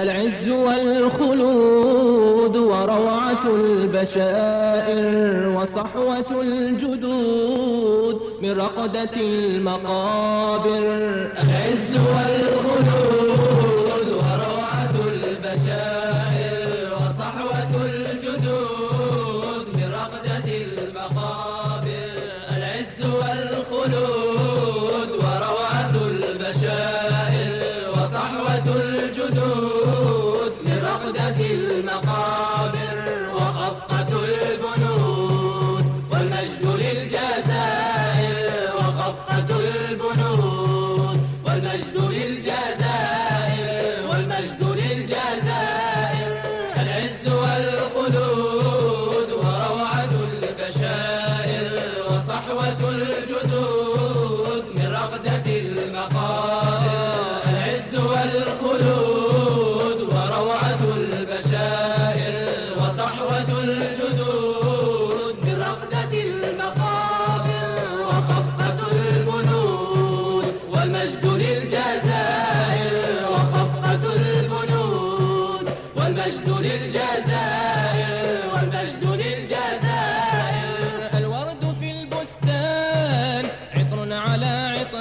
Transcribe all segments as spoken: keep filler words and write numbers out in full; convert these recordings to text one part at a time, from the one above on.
العز والخلود وروعة البشائر وصحوة الجدود من رقدة المقابر. العز والخلود وروعة البشائر وصحوة الجدود من رقدة المقابر. العز والخلود وروعة البشائر وصحوة الجدود من رقدة المقابر. وخفقة البنود والمجد للجزائر. وخفقة البنود والمجد للجزائر. والمجد للجزائر. العز والخلود وروعة البشائر وصحوة الجدود من رقدة المقابر. العز والخلود وروعة البشائر وصحوة الجدود من رقدة المقابر. وخفقة البنود والمجد للجزائر. وخفقة البنود والمجد للجزائر. والمجد للجزائر. الورد في البستان عطر على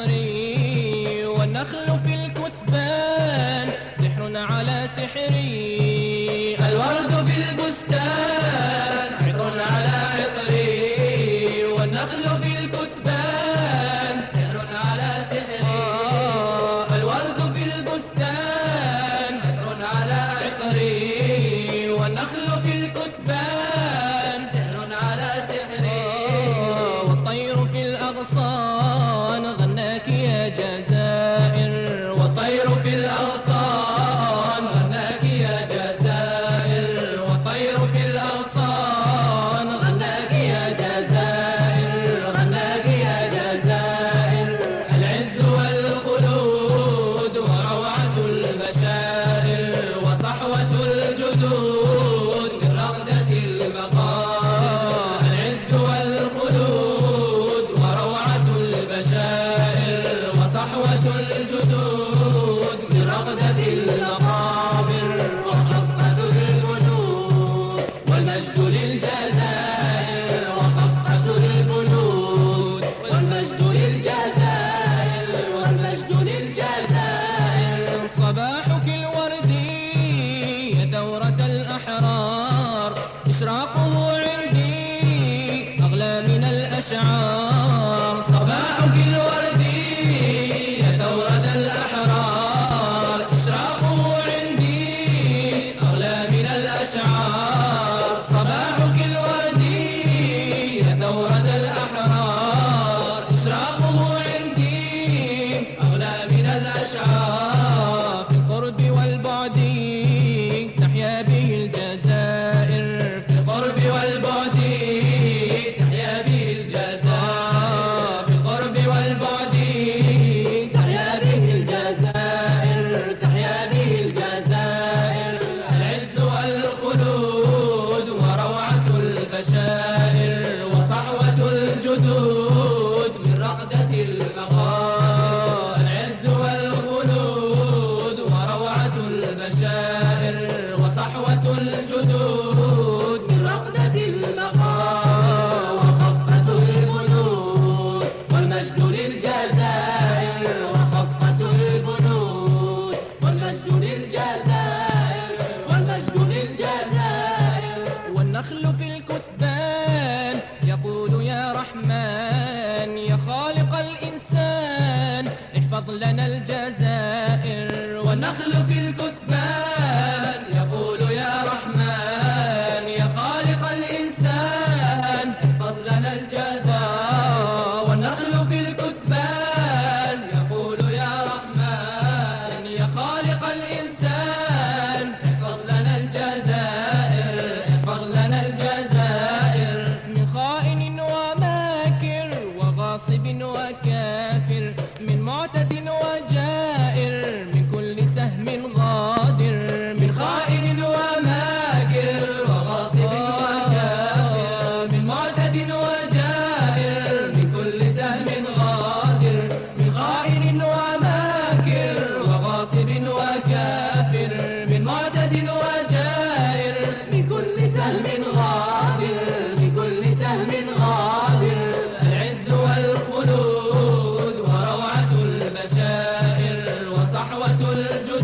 عطري والنخل في الكثبان سحر على سحري. الورد في البستان عطر على عطري والنخل في الكثبان سحر على سحري. الورد في البستان عطر على عطري والنخل في الكثبان سحر على سحري. والطير في الأغصان غناك يا جزائر. والطير في الأغصان غناك يا جزائر. والطير في الأغصان غناك يا جزائر. غناك يا جزائر. العز والخلود وروعة البشائر وصحوة الجدود من رقدة المقابر. العز والخلود وروعة البشائر وصحوة الجدود من رقدة المقابر. وخفقة البنود والمجد للجزائر. وخفقة البنود والمجد للجزائر. والمجد للجزائر. صباحك الوردي يا ثورة الأحرار إشراقه عندي أغلى من الأشعار. صباحك الوردي يا ثورة الأحرار إشراقه عندي أغلى من الأشعار. صباحك الوردي يا ثورة الأحرار إشراقه عندي أغلى من الأشعار. في القرب والبعد تحيا به الجزائر. في القرب والبعد تحيا به الجزائر. في القرب والبعد تحيا به الجزائر. تحيا به الجزائر. العز والخلود وروعة البشائر وصحوة الجدود من رقدة المقابر. العز والخلود وروعة البشائر وصحوة الجدود من رقدة المقابر. وخفقة البنود والمجد للجزائر. وخفقة البنود والمجد للجزائر. والمجد للجزائر. والنخل في الكثبان يقول يا رحمن يا خالق الإنسان احفظ لنا الجزائر. والنخل في الكثبان يقول يا رحمن يا خالق الإنسان احفظ لنا الجزائر. والنخل في الكثبان يقول يا رحمن يا خالق الإنسان احفظ لنا الجزائر. احفظ لنا الجزائر. من خائن وماكر وغاصب وكافر من معتد وجائر من كل سهم غادر. من خائن وماكر وغاصب وكافر من معتد وجائر من كل سهم غادر. من خائن وماكر وغاصب وكافر من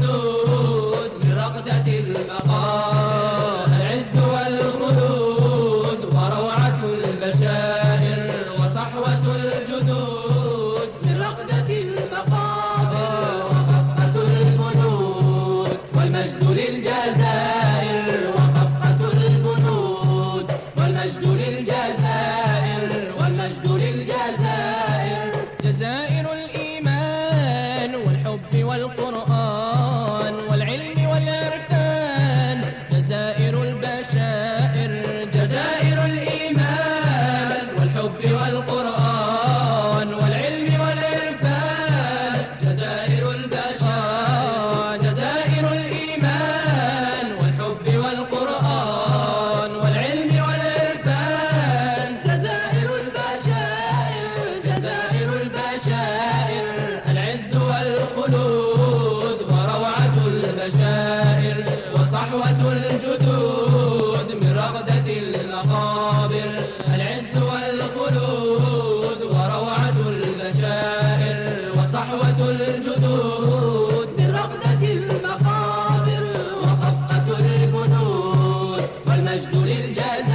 الجدود من رقدة المقام. العز والخلود وروعة البشائر وصحوة الجدود من رقدة المقابر وخفقة البنود والمجد للجزائر وخفقة البنود والمجد للجزائر والمجد للجزائر. جزائر الإيمان والحب والقرآن والعلم والعرفان، جزائر البشائر. جزائر الإيمان والحب والقرآن والعلم والعرفان، جزائر البشائر. جزائر الإيمان والحب والقرآن والعلم والعرفان، جزائر البشائر. جزائر البشائر. العز والخلود وروعة البشائر وصحوة الجدود من رغدة المقابر. العز والخلود وروعة البشائر وصحوة الجدود من رغدة المقابر وخفقة البنود والمجد للجزائر.